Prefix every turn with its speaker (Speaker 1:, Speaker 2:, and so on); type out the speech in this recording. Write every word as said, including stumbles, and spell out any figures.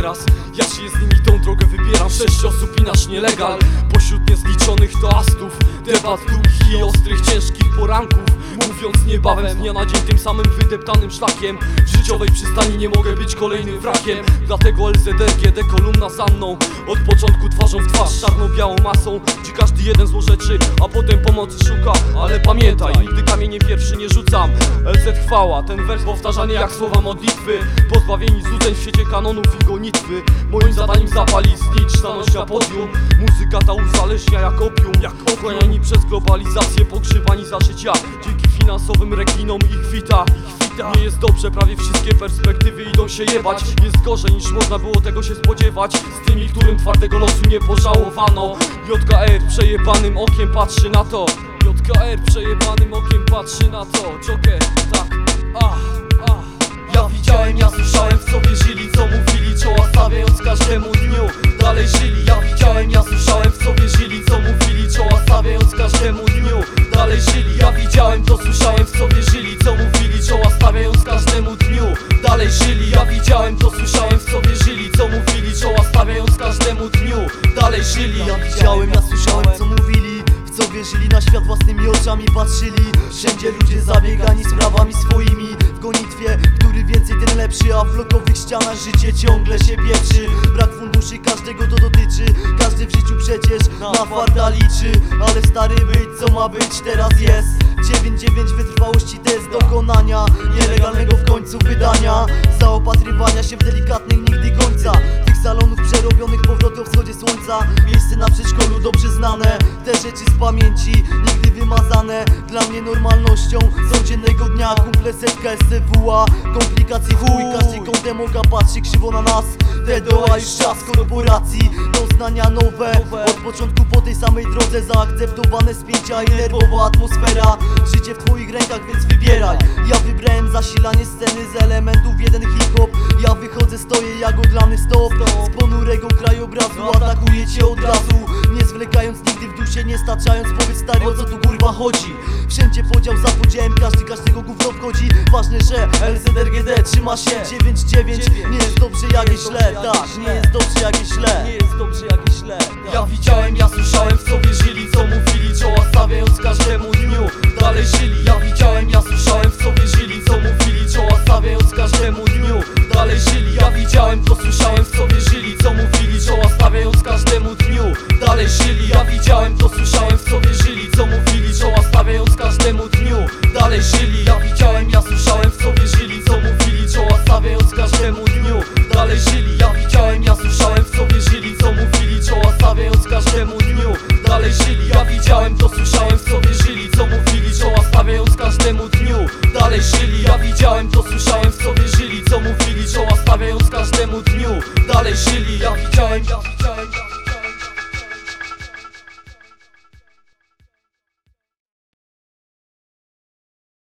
Speaker 1: teraz ja się z nimi tą drogę wybieram. Sześć osób i nasz nielegal pośród niezliczonych toastów, debat długich i ostrych, ciężkich poranków. Mówiąc niebawem z dnia na dzień tym samym wydeptanym szlakiem, w życiowej przystani nie mogę być kolejnym wrakiem. Dlatego L Z R G D kolumna za mną, od początku twarzą w twarz, czarno-białą masą, gdzie każdy jeden złorzeczy, a potem pomocy szuka. Ale pamiętaj, nigdy kamieniem pierwszy nie rzucam. L Z chwała, ten wers powtarzany jak słowa modlitwy. Pozbawieni złudzeń w świecie kanonów i gonitwy. Moim zadaniem zapalić, znicz, stanąć na podium. Muzyka ta uzależnia jak opium, jak pochłaniani przez globalizację, pogrzebani za życia dzięki finansowym rekinom ich wita. Nie jest dobrze, prawie wszystkie perspektywy idą się jebać. Jest gorzej niż można było tego się spodziewać. Z tymi, którym twardego losu nie pożałowano. J K R przejebanym okiem patrzy na to. J K R przejebanym okiem patrzy na to. Joker, tak, ah, ah. Ja widziałem, ja słyszałem, w co wierzyli, co mówili, czoła stawiając każdemu dniu. Dalej żyli, ja widziałem, ja słyszałem, w co wierzyli, co mówili, czoła stawiając każdemu dniu. Dalej żyli, ja widziałem, to słyszałem, w co wierzyli, co mówili, czoła stawiając każdemu dniu. Dalej żyli, ja widziałem, to słyszałem, w co wierzyli, co mówili, czoła stawiając każdemu dniu. Dalej żyli,
Speaker 2: ja widziałem, ja słyszałem, co mówili, w co wierzyli, na świat własnymi oczami patrzyli. Wszędzie ludzie zabiegani sprawami swoimi, w gonitwie, który więcej ten lepszy, a w blokowych ścianach życie ciągle się pieprzy. Brak funduszy każdego to dotyczy, każdy w życiu przecież na farta liczy. Ale stary być, co ma być, teraz jest dziewięć dziewięć wytrwałości test dokonania nielegalnego w końcu wydania, zaopatrywania się w delikatnych nigdy końca tych salonów przerobionych powrotu o wschodzie słońca. Miejsce na przedszkolu dobrze znane, te rzeczy z pamięci nigdy wymazane. Dla mnie normalnością codziennego dnia kumple setka S C W A, komplikacje chuj, każdy kątem oka patrzy krzywo na nas. Te doła już czas korporacji, doznania nowe, od początku po tej samej drodze, zaakceptowane spięcia i nerwowa atmosfera. Życie w twoich rękach, więc wybieraj. Ja wybrałem zasilanie sceny z elementów jeden hip-hop. Ja wychodzę, stoję jak odlany stop z ponurego krajobrazu, atakuję cię od razu, nie zwlekając nigdy w dusie, nie staczając. Powiedz stary, o co tu kurwa chodzi? Wszędzie podział za podziałem, każdy każdego gówno wchodzi. Ważne, że L Z R G D trzyma się dziewięć dziewięć. Nie jest dobrze jak jest źle, tak, nie jest dobrze jak jest źle, nie jest dobrze jak jest źle.
Speaker 1: Ja widziałem, ja słyszałem, w co wierzyli, co mówili, czoła stawiając każdemu dniu. Dalej żyli, ja widziałem, ja słyszałem, w co wierzyli, co mówili, czoła stawiając każdemu dniu. Dalej żyli, ja widziałem, to słyszałem, w co wierzyli, co mówili, czoła stawiając każdemu dniu. Dalej żyli, ja widziałem, to słyszałem, w co wierzyli, co mówili, czoła stawiając każdemu dniu. Dalej żyli, ja widziałem, ja słyszałem, w co wierzyli, co mówili, czoła stawiając każdemu dniu. Dalej żyli, ja widziałem, ja słyszałem, w co wierzyli, co mówili, czoła stawiając każdemu dniu. Dalej żyli, ja widziałem, to słyszałem, w co wierzyli, co mówili, czoła stawiając każdemu dniu. Dalej żyli, ja widziałem, to słyszałem, w co wierzyli, co mówili, czoła stawiając każdemu dniu. Dalej żyli, ja widziałem, ja widziałem, ja